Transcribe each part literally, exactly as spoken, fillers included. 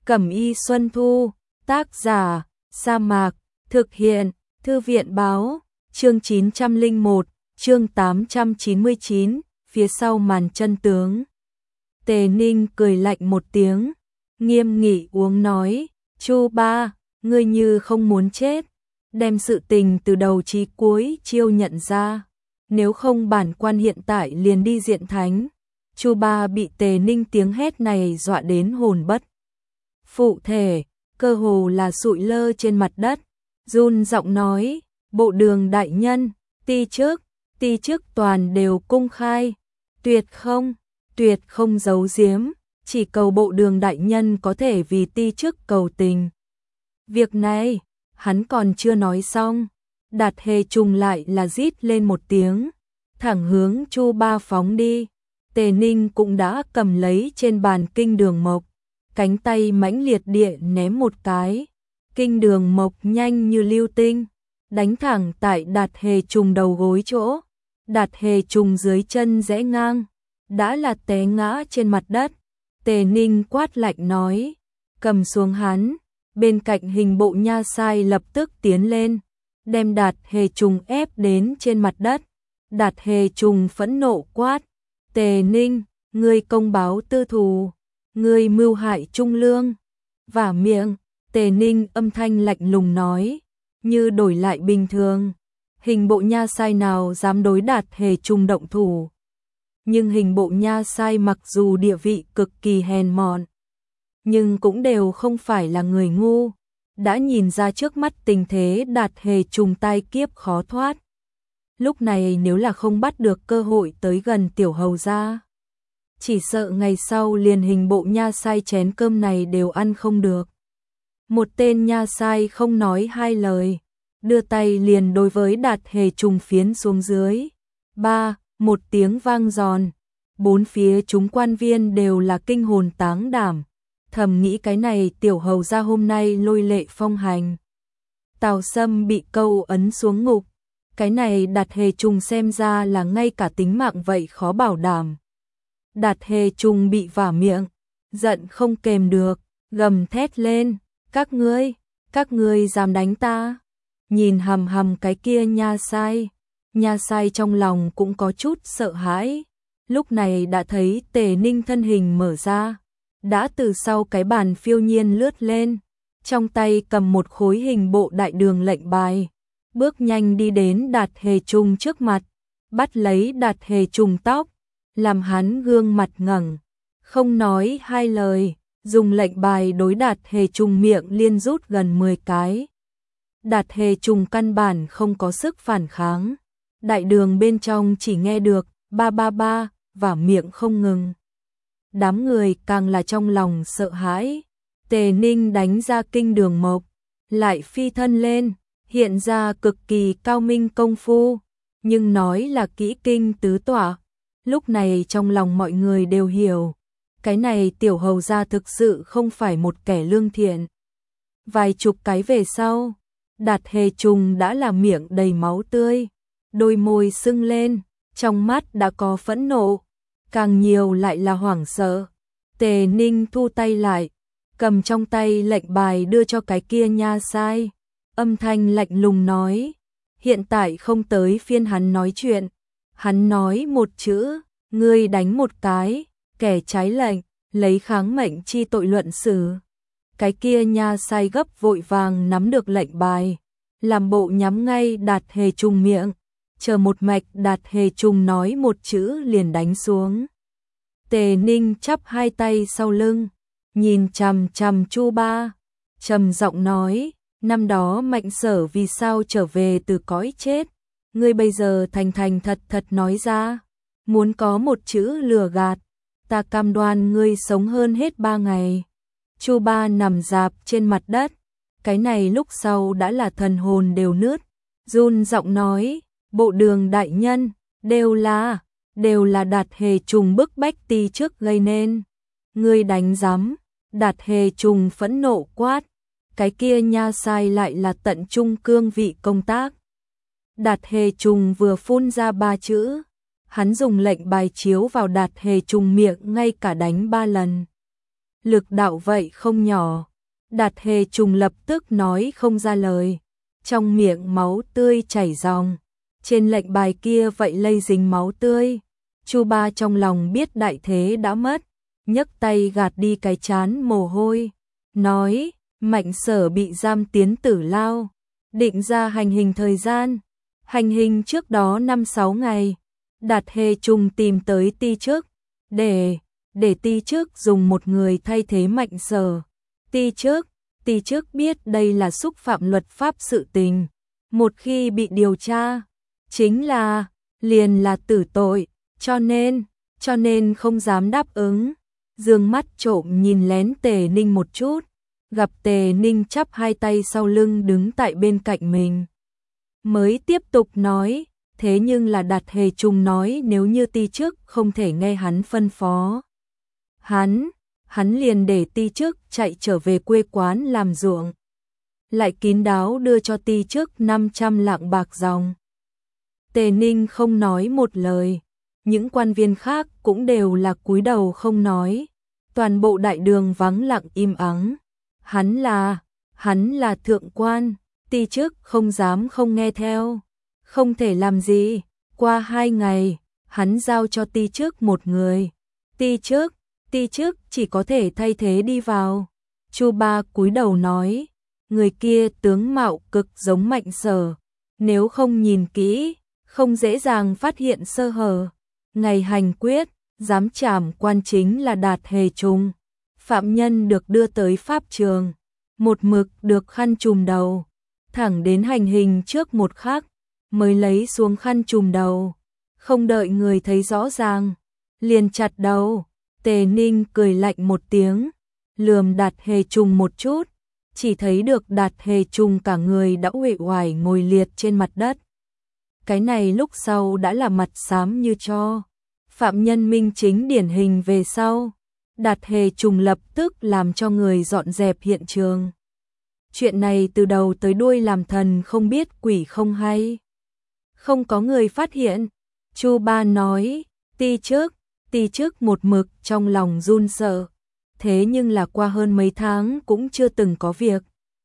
Cẩm y Xuân Thu, tác giả, Sa Mạc, thực hiện, Thư viện báo, chương chín trăm lẻ một, chương tám trăm chín mươi chín, phía sau màn chân tướng. Tề Ninh cười lạnh một tiếng, nghiêm nghị uống nói, Chu Ba, ngươi như không muốn chết, đem sự tình từ đầu chí cuối chiêu nhận ra, nếu không bản quan hiện tại liền đi diện thánh. Chu Ba bị Tề Ninh tiếng hét này dọa đến hồn bất phụ thể, cơ hồ là sụi lơ trên mặt đất, run giọng nói, bộ đường đại nhân, ti trước, ti trước toàn đều công khai, tuyệt không, tuyệt không giấu giếm, chỉ cầu bộ đường đại nhân có thể vì ti trước cầu tình. Việc này, hắn còn chưa nói xong, Đạt Hề trùng lại là rít lên một tiếng, thẳng hướng Chu Ba phóng đi. Tề Ninh cũng đã cầm lấy trên bàn kinh đường mộc, cánh tay mãnh liệt địa ném một cái, kinh đường mộc nhanh như lưu tinh, đánh thẳng tại Đạt Hề trùng đầu gối chỗ. Đạt Hề trùng dưới chân rẽ ngang, đã là té ngã trên mặt đất. Tề Ninh quát lạnh nói, cầm xuống hắn. Bên cạnh hình bộ nha sai lập tức tiến lên, đem Đạt Hề trùng ép đến trên mặt đất. Đạt Hề trùng phẫn nộ quát, Tề Ninh, ngươi công báo tư thù, ngươi mưu hại Trung Lương. Vả miệng, Tề Ninh âm thanh lạnh lùng nói, như đổi lại bình thường, hình bộ nha sai nào dám đối Đạt Hề trùng động thủ. Nhưng hình bộ nha sai mặc dù địa vị cực kỳ hèn mọn, nhưng cũng đều không phải là người ngu, đã nhìn ra trước mắt tình thế Đạt Hề trùng tai kiếp khó thoát. Lúc này nếu là không bắt được cơ hội tới gần tiểu hầu gia, chỉ sợ ngày sau liền hình bộ nha sai chén cơm này đều ăn không được. Một tên nha sai không nói hai lời, đưa tay liền đối với Đạt Hề trùng phiến xuống dưới. Ba, một tiếng vang giòn, bốn phía chúng quan viên đều là kinh hồn táng đảm, thầm nghĩ cái này tiểu hầu gia hôm nay lôi lệ phong hành. Tào Sâm bị câu ấn xuống ngục, cái này Đạt Hề trùng xem ra là ngay cả tính mạng vậy khó bảo đảm. Đạt Hề trùng bị vả miệng, giận không kềm được, gầm thét lên, các ngươi, các ngươi dám đánh ta. Nhìn hầm hầm cái kia nha sai, nha sai trong lòng cũng có chút sợ hãi, lúc này đã thấy Tề Ninh thân hình mở ra, đã từ sau cái bàn phiêu nhiên lướt lên, trong tay cầm một khối hình bộ đại đường lệnh bài, bước nhanh đi đến Đạt Hề trùng trước mặt, bắt lấy Đạt Hề trùng tóc, làm hắn gương mặt ngẩng, không nói hai lời, dùng lệnh bài đối Đạt Hề trùng miệng liên rút gần mười cái. Đạt Hề trùng căn bản không có sức phản kháng, đại đường bên trong chỉ nghe được ba ba ba và miệng không ngừng. Đám người càng là trong lòng sợ hãi. Tề Ninh đánh ra kinh đường mộc, lại phi thân lên, hiện ra cực kỳ cao minh công phu, nhưng nói là kỹ kinh tứ tọa. Lúc này trong lòng mọi người đều hiểu, cái này tiểu hầu gia thực sự không phải một kẻ lương thiện. Vài chục cái về sau, Đạt Hề trùng đã là miệng đầy máu tươi, đôi môi sưng lên, trong mắt đã có phẫn nộ, càng nhiều lại là hoảng sợ. Tề Ninh thu tay lại, cầm trong tay lệnh bài đưa cho cái kia nha sai, âm thanh lạnh lùng nói, hiện tại không tới phiên hắn nói chuyện, hắn nói một chữ, ngươi đánh một cái, kẻ trái lệnh, lấy kháng mệnh chi tội luận xử. Cái kia nha sai gấp vội vàng nắm được lệnh bài, làm bộ nhắm ngay Đạt Hề trùng miệng, chờ một mạch Đạt Hề trùng nói một chữ liền đánh xuống. Tề Ninh chắp hai tay sau lưng, nhìn chằm chằm Chu Ba, trầm giọng nói, năm đó Mạnh Sở vì sao trở về từ cõi chết, ngươi bây giờ thành thành thật thật nói ra, muốn có một chữ lừa gạt, ta cam đoan ngươi sống hơn hết ba ngày. Chu Ba nằm rạp trên mặt đất, cái này lúc sau đã là thần hồn đều nứt, run giọng nói, bộ đường đại nhân, đều là, đều là Đạt Hề trùng bức bách ti trước gây nên. Ngươi đánh giám. Đạt Hề trùng phẫn nộ quát, cái kia nha sai lại là tận trung cương vị công tác. Đạt Hề trùng vừa phun ra ba chữ, hắn dùng lệnh bài chiếu vào Đạt Hề trùng miệng ngay cả đánh ba lần. lực đạo vậy không nhỏ. Đạt Hề Trùng lập tức nói không ra lời, trong miệng máu tươi chảy ròng, trên lệnh bài kia vậy lây dính máu tươi. Chu Ba trong lòng biết đại thế đã mất, nhấc tay gạt đi cái chán mồ hôi, nói, Mạnh Sở bị giam tiến tử lao, định ra hành hình thời gian, hành hình trước đó năm sáu ngày. Đạt Hề Trùng tìm tới Ti Chức, để để Ti Chức dùng một người thay thế Mạnh Sở. Ti Chức, Ti Chức biết đây là xúc phạm luật pháp sự tình, một khi bị điều tra, chính là liền là tử tội, cho nên, cho nên không dám đáp ứng. Dương mắt trộm nhìn lén Tề Ninh một chút, gặp Tề Ninh chắp hai tay sau lưng đứng tại bên cạnh mình, mới tiếp tục nói, thế nhưng là Đạt Hề Trùng nói nếu như Ti Chức không thể nghe hắn phân phó, hắn, hắn liền để Ti Chức chạy trở về quê quán làm ruộng, lại kín đáo đưa cho Ti Chức năm trăm lạng bạc dòng. Tề Ninh không nói một lời, những quan viên khác cũng đều là cúi đầu không nói, toàn bộ đại đường vắng lặng im ắng. Hắn là, hắn là thượng quan, Ti Chức không dám không nghe theo, không thể làm gì. Qua hai ngày, hắn giao cho Ti Chức một người, Ti Chức, Ti Chức chỉ có thể thay thế đi vào. Chu Ba cúi đầu nói, người kia tướng mạo cực giống Mạnh Sở, nếu không nhìn kỹ, không dễ dàng phát hiện sơ hở. Ngày hành quyết, giám trảm quan chính là Đạt Hề Trùng. Phạm nhân được đưa tới pháp trường, một mực được khăn trùm đầu, thẳng đến hành hình trước một khắc, mới lấy xuống khăn trùm đầu, không đợi người thấy rõ ràng, liền chặt đầu. Tề Ninh cười lạnh một tiếng, lườm Đạt Hề Trùng một chút, chỉ thấy được Đạt Hề Trùng cả người đã uể oải ngồi liệt trên mặt đất. Cái này lúc sau đã là mặt xám như tro, phạm nhân minh chính điển hình về sau. Đạt Hề Trùng lập tức làm cho người dọn dẹp hiện trường. Chuyện này từ đầu tới đuôi làm thần không biết quỷ không hay, không có người phát hiện. Chu Ba nói, Ti Chức, Ti Chức một mực trong lòng run sợ, thế nhưng là qua hơn mấy tháng cũng chưa từng có việc.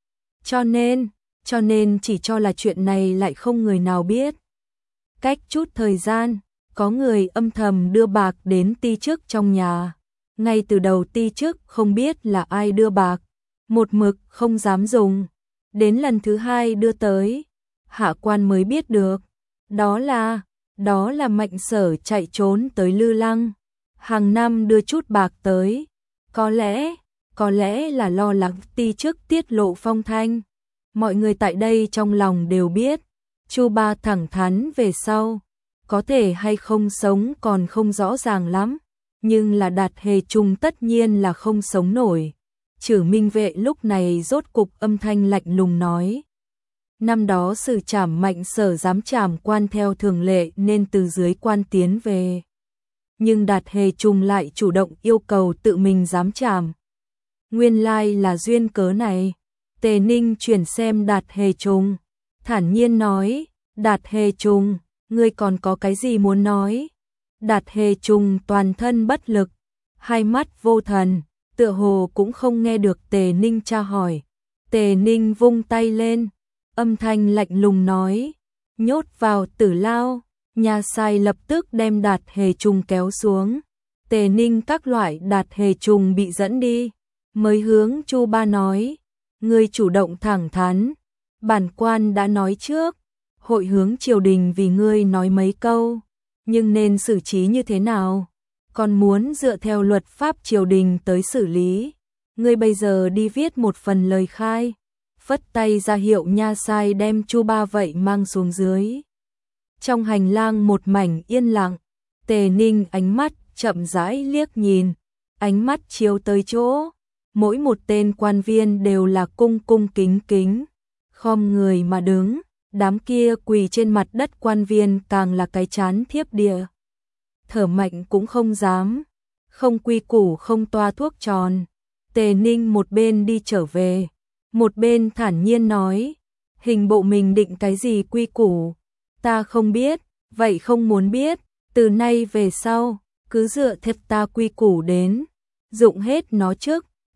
Cho nên, cho nên chỉ cho là chuyện này lại không người nào biết. Cách chút thời gian, có người âm thầm đưa bạc đến Ti Chức trong nhà. Ngay từ đầu Ti Chức không biết là ai đưa bạc, một mực không dám dùng. Đến lần thứ hai đưa tới, hạ quan mới biết được, đó là, đó là Mạnh Sở chạy trốn tới Lư Lăng, hàng năm đưa chút bạc tới. Có lẽ, có lẽ là lo lắng Ti Chức tiết lộ phong thanh. Mọi người tại đây trong lòng đều biết, Chu Ba thẳng thắn về sau, có thể hay không sống còn không rõ ràng lắm. Nhưng là Đạt Hề Trùng tất nhiên là không sống nổi. Chử Minh Vệ lúc này rốt cục âm thanh lạnh lùng nói, năm đó xử trảm Mạnh Sở giám trảm quan theo thường lệ nên từ dưới quan tiến về. Nhưng Đạt Hề Trùng lại chủ động yêu cầu tự mình giám trảm. Nguyên lai là duyên cớ này. Tề Ninh chuyển xem Đạt Hề Trùng, thản nhiên nói, Đạt Hề Trùng, ngươi còn có cái gì muốn nói? Đạt Hề Trùng toàn thân bất lực, hai mắt vô thần, tựa hồ cũng không nghe được Tề Ninh tra hỏi. Tề Ninh vung tay lên, âm thanh lạnh lùng nói, nhốt vào tử lao. Nhà sai lập tức đem Đạt Hề Trùng kéo xuống. Tề Ninh các loại Đạt Hề Trùng bị dẫn đi, mới hướng Chu Ba nói, ngươi chủ động thẳng thắn, bản quan đã nói trước, hội hướng triều đình vì ngươi nói mấy câu, nhưng nên xử trí như thế nào, còn muốn dựa theo luật pháp triều đình tới xử lý. Ngươi bây giờ đi viết một phần lời khai, phất tay ra hiệu nha sai đem Chu Ba vậy mang xuống dưới. Trong hành lang một mảnh yên lặng, Tề Ninh ánh mắt chậm rãi liếc nhìn, ánh mắt chiếu tới chỗ, mỗi một tên quan viên đều là cung cung kính kính, khom người mà đứng, đám kia quỳ trên mặt đất quan viên càng là cái chán thiếp địa. Thở mạnh cũng không dám, không quy củ không toa thuốc tròn. Tề Ninh một bên đi trở về, một bên thản nhiên nói, hình bộ mình định cái gì quy củ, ta không biết, vậy không muốn biết, từ nay về sau, cứ dựa theo ta quy củ đến, dụng hết nó trước,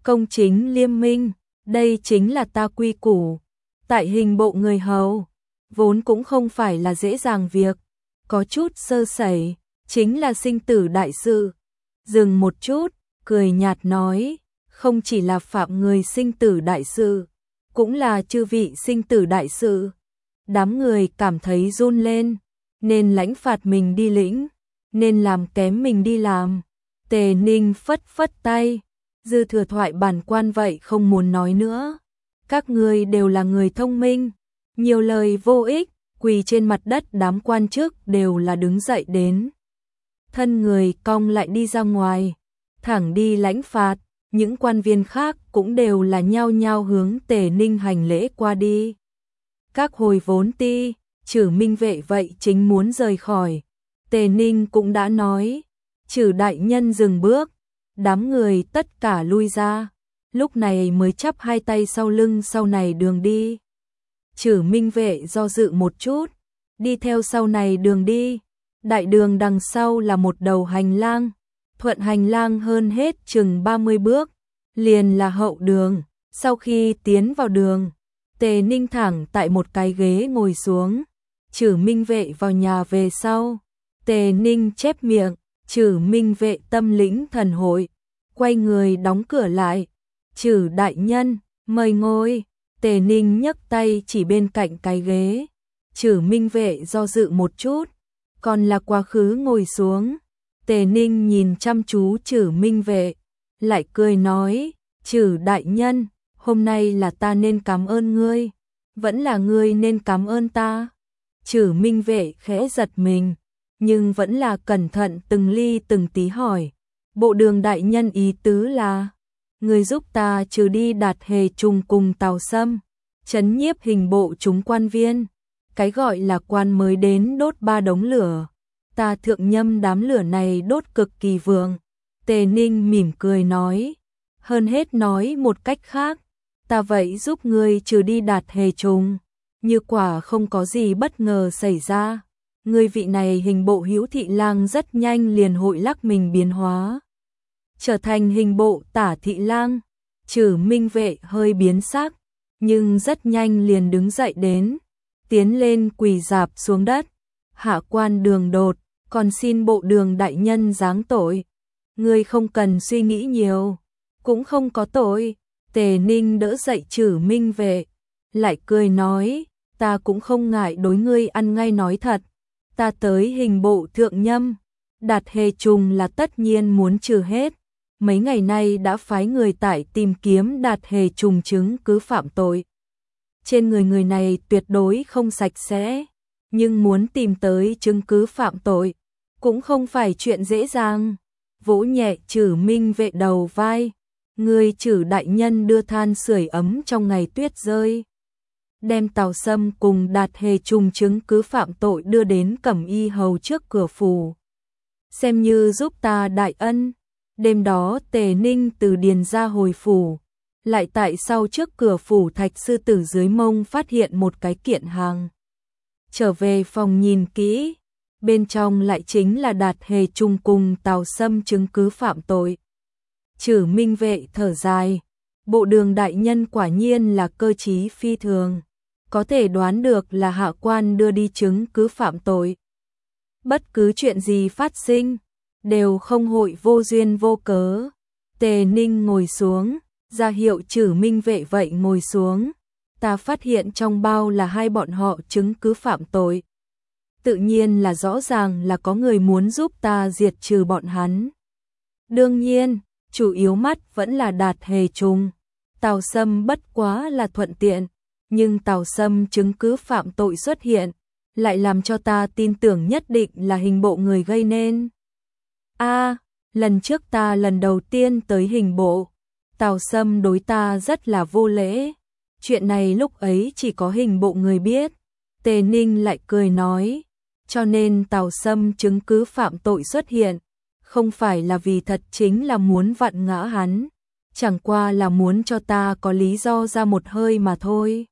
công chính liêm minh, đây chính là ta quy củ. Tại hình bộ người hầu, vốn cũng không phải là dễ dàng việc, có chút sơ sẩy, chính là sinh tử đại sự. Dừng một chút, cười nhạt nói, không chỉ là phạm người sinh tử đại sự, cũng là chư vị sinh tử đại sự. Đám người cảm thấy run lên, nên lãnh phạt mình đi lĩnh, nên làm kém mình đi làm. Tề Ninh phất phất tay, dư thừa thoại bản quan vậy không muốn nói nữa. Các ngươi đều là người thông minh, nhiều lời vô ích, quỳ trên mặt đất đám quan chức đều là đứng dậy đến. Thân người cong lại đi ra ngoài, thẳng đi lãnh phạt, những quan viên khác cũng đều là nhao nhao hướng Tề Ninh hành lễ qua đi. Các hồi vốn ti, Trử Minh Vệ vậy chính muốn rời khỏi. Tề Ninh cũng đã nói, Trử đại nhân dừng bước, đám người tất cả lui ra, lúc này mới chắp hai tay sau lưng sau này đường đi. Trử Minh Vệ do dự một chút, đi theo sau này đường đi. Đại đường đằng sau là một đầu hành lang, thuận hành lang hơn hết chừng ba mươi bước, liền là hậu đường. Sau khi tiến vào đường, Tề Ninh thẳng tại một cái ghế ngồi xuống. Trử Minh Vệ vào nhà về sau, Tề Ninh chép miệng, Trử Minh Vệ tâm lĩnh thần hội, quay người đóng cửa lại. Trử đại nhân, mời ngồi. Tề Ninh nhấc tay chỉ bên cạnh cái ghế. Trử Minh Vệ do dự một chút, còn là quá khứ ngồi xuống. Tề Ninh nhìn chăm chú Trử Minh Vệ, lại cười nói, Trử đại nhân, hôm nay là ta nên cảm ơn ngươi, vẫn là ngươi nên cảm ơn ta. Trử Minh Vệ khẽ giật mình, nhưng vẫn là cẩn thận từng ly từng tí hỏi, bộ đường đại nhân ý tứ là, ngươi giúp ta trừ đi Đạt Hề Trùng cùng Tào Sâm, trấn nhiếp hình bộ chúng quan viên. Cái gọi là quan mới đến đốt ba đống lửa, ta thượng nhâm đám lửa này đốt cực kỳ vượng. Tề Ninh mỉm cười nói, hơn hết nói một cách khác, ta vậy giúp ngươi trừ đi Đạt Hề Trùng, như quả không có gì bất ngờ xảy ra, ngươi vị này hình bộ hữu thị lang rất nhanh liền hội lắc mình biến hóa, trở thành hình bộ tả thị lang. Trử Minh Vệ hơi biến sắc, nhưng rất nhanh liền đứng dậy đến, tiến lên quỳ rạp xuống đất, hạ quan Đường Đột, còn xin bộ đường đại nhân giáng tội. Ngươi không cần suy nghĩ nhiều, cũng không có tội. Tề Ninh đỡ dậy Trử Minh Vệ, lại cười nói, ta cũng không ngại đối ngươi ăn ngay nói thật, ta tới hình bộ thượng nhâm, Đạt Hề Trùng là tất nhiên muốn trừ hết. Mấy ngày nay đã phái người tại tìm kiếm Đạt Hề Trùng chứng cứ phạm tội. Trên người người này tuyệt đối không sạch sẽ, nhưng muốn tìm tới chứng cứ phạm tội cũng không phải chuyện dễ dàng. Vỗ nhẹ Trử Minh Vệ đầu vai, người Trử đại nhân đưa than sưởi ấm trong ngày tuyết rơi, đem Tào Sâm cùng Đạt Hề Trùng chứng cứ phạm tội đưa đến Cẩm Y hầu trước cửa phủ, xem như giúp ta đại ân. Đêm đó Tề Ninh từ điền ra hồi phủ, lại tại sau trước cửa phủ Thạch Sư Tử dưới mông phát hiện một cái kiện hàng. Trở về phòng nhìn kỹ, bên trong lại chính là Đạt Hề Trùng cùng Tào Sâm chứng cứ phạm tội. Trử Minh Vệ thở dài, bộ đường đại nhân quả nhiên là cơ trí phi thường, có thể đoán được là hạ quan đưa đi chứng cứ phạm tội. Bất cứ chuyện gì phát sinh, đều không hội vô duyên vô cớ. Tề Ninh ngồi xuống, ra hiệu Trử Minh Vệ vậy ngồi xuống. Ta phát hiện trong bao là hai bọn họ chứng cứ phạm tội. Tự nhiên là rõ ràng là có người muốn giúp ta diệt trừ bọn hắn. Đương nhiên, chủ yếu mắt vẫn là Đạt Hề Trùng. Tào Sâm bất quá là thuận tiện, nhưng Tào Sâm chứng cứ phạm tội xuất hiện, lại làm cho ta tin tưởng nhất định là hình bộ người gây nên. A, à, lần trước ta lần đầu tiên tới hình bộ, Tào Sâm đối ta rất là vô lễ. Chuyện này lúc ấy chỉ có hình bộ người biết. Tề Ninh lại cười nói, cho nên Tào Sâm chứng cứ phạm tội xuất hiện, không phải là vì thật chính là muốn vặn ngã hắn, chẳng qua là muốn cho ta có lý do ra một hơi mà thôi.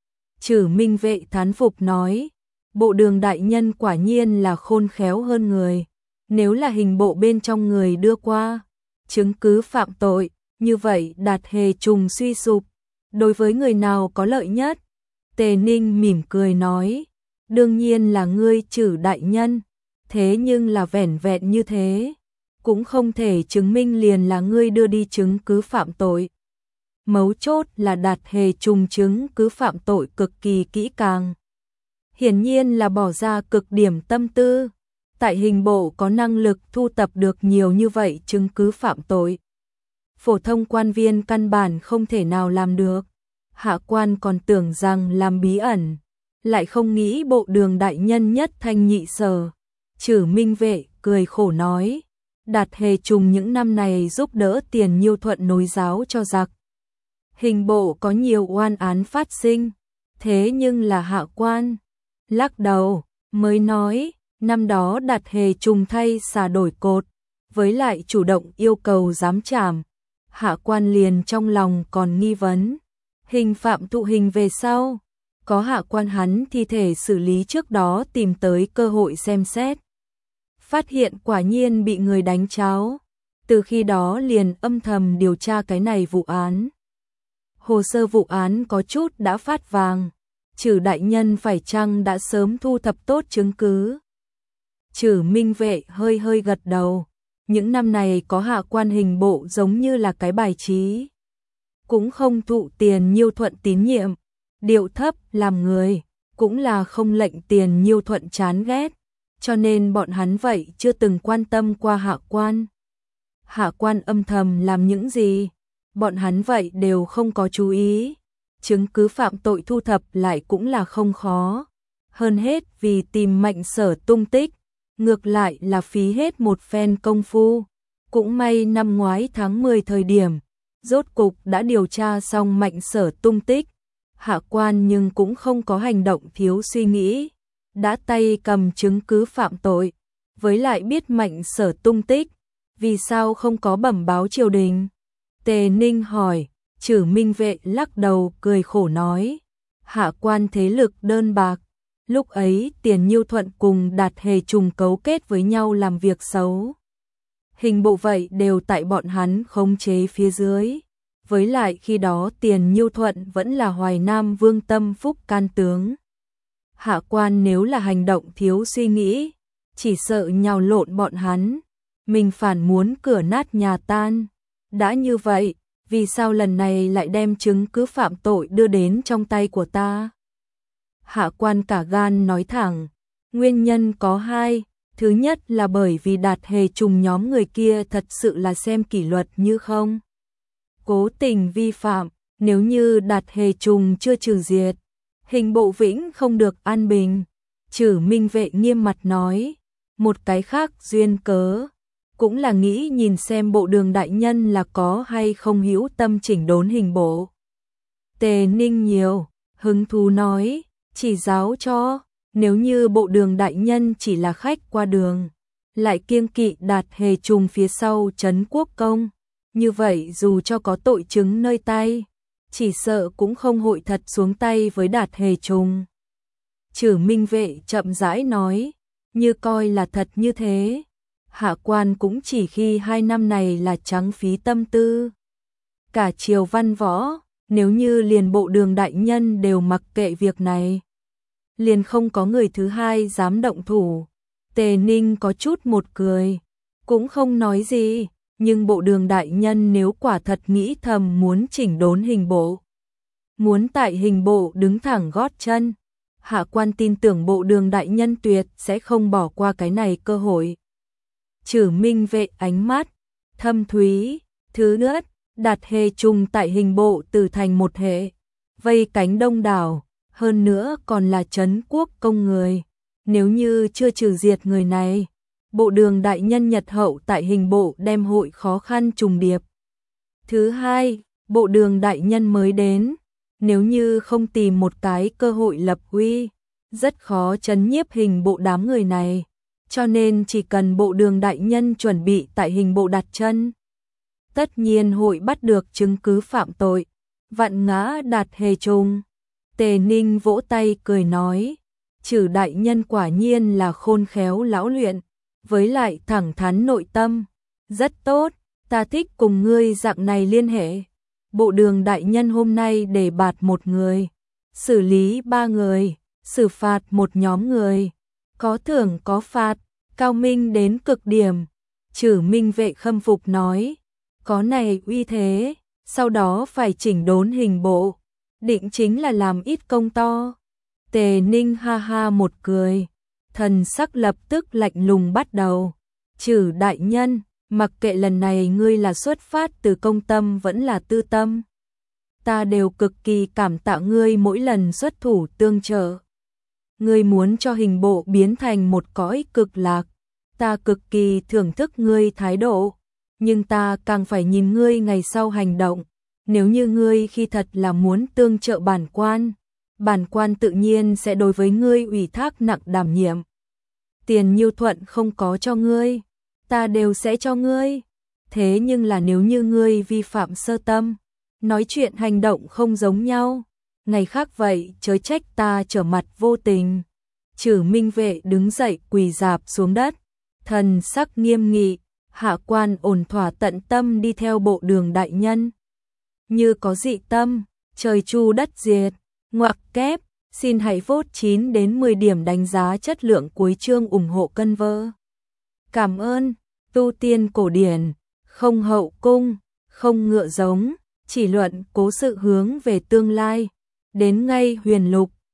Trử Minh Vệ thán phục nói, bộ đường đại nhân quả nhiên là khôn khéo hơn người. Nếu là hình bộ bên trong người đưa qua chứng cứ phạm tội, như vậy Đạt Hề Trùng suy sụp, đối với người nào có lợi nhất? Tề Ninh mỉm cười nói, đương nhiên là ngươi Trử đại nhân, thế nhưng là vẻn vẹn như thế, cũng không thể chứng minh liền là ngươi đưa đi chứng cứ phạm tội. Mấu chốt là Đạt Hề Trùng chứng cứ phạm tội cực kỳ kỹ càng. Hiển nhiên là bỏ ra cực điểm tâm tư, tại hình bộ có năng lực thu tập được nhiều như vậy chứng cứ phạm tội. Phổ thông quan viên căn bản không thể nào làm được. Hạ quan còn tưởng rằng làm bí ẩn, lại không nghĩ bộ đường đại nhân nhất thanh nhị sở. Trử Minh Vệ cười khổ nói, Đạt Hề Trùng những năm này giúp đỡ Tiền Nhiêu Thuận nối giáo cho giặc. Hình bộ có nhiều oan án phát sinh, thế nhưng là hạ quan lắc đầu, mới nói, năm đó Đạt Hề Trùng thay xà đổi cột, với lại chủ động yêu cầu giám trảm. Hạ quan liền trong lòng còn nghi vấn, hình phạm thụ hình về sau, có hạ quan hắn thi thể xử lý trước đó tìm tới cơ hội xem xét. Phát hiện quả nhiên bị người đánh cháo, từ khi đó liền âm thầm điều tra cái này vụ án. Hồ sơ vụ án có chút đã phát vàng, Trử đại nhân phải chăng đã sớm thu thập tốt chứng cứ? Trử Minh Vệ hơi hơi gật đầu, những năm này có hạ quan hình bộ giống như là cái bài trí, cũng không thụ Tiền Nhiêu Thuận tín nhiệm, điệu thấp làm người, cũng là không lệnh Tiền Nhiêu Thuận chán ghét, cho nên bọn hắn vậy chưa từng quan tâm qua hạ quan. Hạ quan âm thầm làm những gì, bọn hắn vậy đều không có chú ý. Chứng cứ phạm tội thu thập lại cũng là không khó, hơn hết vì tìm Mạnh Sở tung tích, ngược lại là phí hết một phen công phu. Cũng may năm ngoái tháng mười thời điểm, rốt cục đã điều tra xong Mạnh Sở tung tích. Hạ quan nhưng cũng không có hành động thiếu suy nghĩ, đã tay cầm chứng cứ phạm tội, với lại biết Mạnh Sở tung tích, vì sao không có bẩm báo triều đình? Tề Ninh hỏi. Trử Minh Vệ lắc đầu cười khổ nói, hạ quan thế lực đơn bạc, lúc ấy Tiền Nhiêu Thuận cùng Đạt Hề Trùng cấu kết với nhau làm việc xấu. Hình bộ vậy đều tại bọn hắn khống chế phía dưới, với lại khi đó Tiền Nhiêu Thuận vẫn là Hoài Nam Vương Tâm Phúc can tướng. Hạ quan nếu là hành động thiếu suy nghĩ, chỉ sợ nhào lộn bọn hắn, mình phản muốn cửa nát nhà tan. Đã như vậy, vì sao lần này lại đem chứng cứ phạm tội đưa đến trong tay của ta? Hạ quan cả gan nói thẳng, nguyên nhân có hai, thứ nhất là bởi vì Đạt Hề Trùng nhóm người kia thật sự là xem kỷ luật như không cố tình vi phạm, nếu như Đạt Hề Trùng chưa trừ diệt, hình bộ vĩnh không được an bình. Trử Minh Vệ nghiêm mặt nói, một cái khác duyên cớ, cũng là nghĩ nhìn xem bộ đường đại nhân là có hay không hữu tâm chỉnh đốn hình bộ. Tề Ninh nhiều hứng thú nói, chỉ giáo cho, nếu như bộ đường đại nhân chỉ là khách qua đường, lại kiêng kỵ Đạt Hề Trùng phía sau trấn quốc công, như vậy dù cho có tội chứng nơi tay, chỉ sợ cũng không hội thật xuống tay với Đạt Hề Trùng. Trử Minh Vệ chậm rãi nói, như coi là thật như thế, hạ quan cũng chỉ khi hai năm này là trắng phí tâm tư. Cả triều văn võ, nếu như liền bộ đường đại nhân đều mặc kệ việc này, liền không có người thứ hai dám động thủ. Tề Ninh có chút một cười, cũng không nói gì, nhưng bộ đường đại nhân nếu quả thật nghĩ thầm muốn chỉnh đốn hình bộ, muốn tại hình bộ đứng thẳng gót chân, hạ quan tin tưởng bộ đường đại nhân tuyệt sẽ không bỏ qua cái này cơ hội. Trử Minh Vệ ánh mắt thâm thúy, thứ nữa, Đạt Hề Trùng tại hình bộ từ thành một hệ, vây cánh đông đảo, hơn nữa còn là trấn quốc công người, nếu như chưa trừ diệt người này, bộ đường đại nhân nhật hậu tại hình bộ đem hội khó khăn trùng điệp. Thứ hai, bộ đường đại nhân mới đến, nếu như không tìm một cái cơ hội lập uy, rất khó trấn nhiếp hình bộ đám người này, cho nên chỉ cần bộ đường đại nhân chuẩn bị tại hình bộ đặt chân, tất nhiên hội bắt được chứng cứ phạm tội, vạn ngã Đạt Hề Trùng. Tề Ninh vỗ tay cười nói, Trử đại nhân quả nhiên là khôn khéo lão luyện, với lại thẳng thắn nội tâm, rất tốt. Ta thích cùng ngươi dạng này liên hệ. Bộ đường đại nhân hôm nay đề bạt một người, xử lý ba người, xử phạt một nhóm người, có thưởng có phạt, cao minh đến cực điểm. Trử Minh Vệ khâm phục nói, có này uy thế, sau đó phải chỉnh đốn hình bộ, định chính là làm ít công to. Tề Ninh ha ha một cười, thần sắc lập tức lạnh lùng bắt đầu. Trử đại nhân, mặc kệ lần này ngươi là xuất phát từ công tâm vẫn là tư tâm, ta đều cực kỳ cảm tạ ngươi mỗi lần xuất thủ tương trợ. Ngươi muốn cho hình bộ biến thành một cõi cực lạc, ta cực kỳ thưởng thức ngươi thái độ, nhưng ta càng phải nhìn ngươi ngày sau hành động. Nếu như ngươi khi thật là muốn tương trợ bản quan, bản quan tự nhiên sẽ đối với ngươi ủy thác nặng đảm nhiệm. Tiền Nhiêu Thuận không có cho ngươi, ta đều sẽ cho ngươi. Thế nhưng là nếu như ngươi vi phạm sơ tâm, nói chuyện hành động không giống nhau, ngày khác vậy chớ trách ta trở mặt vô tình. Trử Minh Vệ đứng dậy quỳ rạp xuống đất, thần sắc nghiêm nghị, hạ quan ổn thỏa tận tâm đi theo bộ đường đại nhân. Như có dị tâm, trời chu đất diệt, ngoặc kép, xin hãy vote chín đến mười điểm đánh giá chất lượng cuối chương ủng hộ cân vơ. Cảm ơn, tu tiên cổ điển, không hậu cung, không ngựa giống, chỉ luận cố sự hướng về tương lai, đến ngay huyền lục.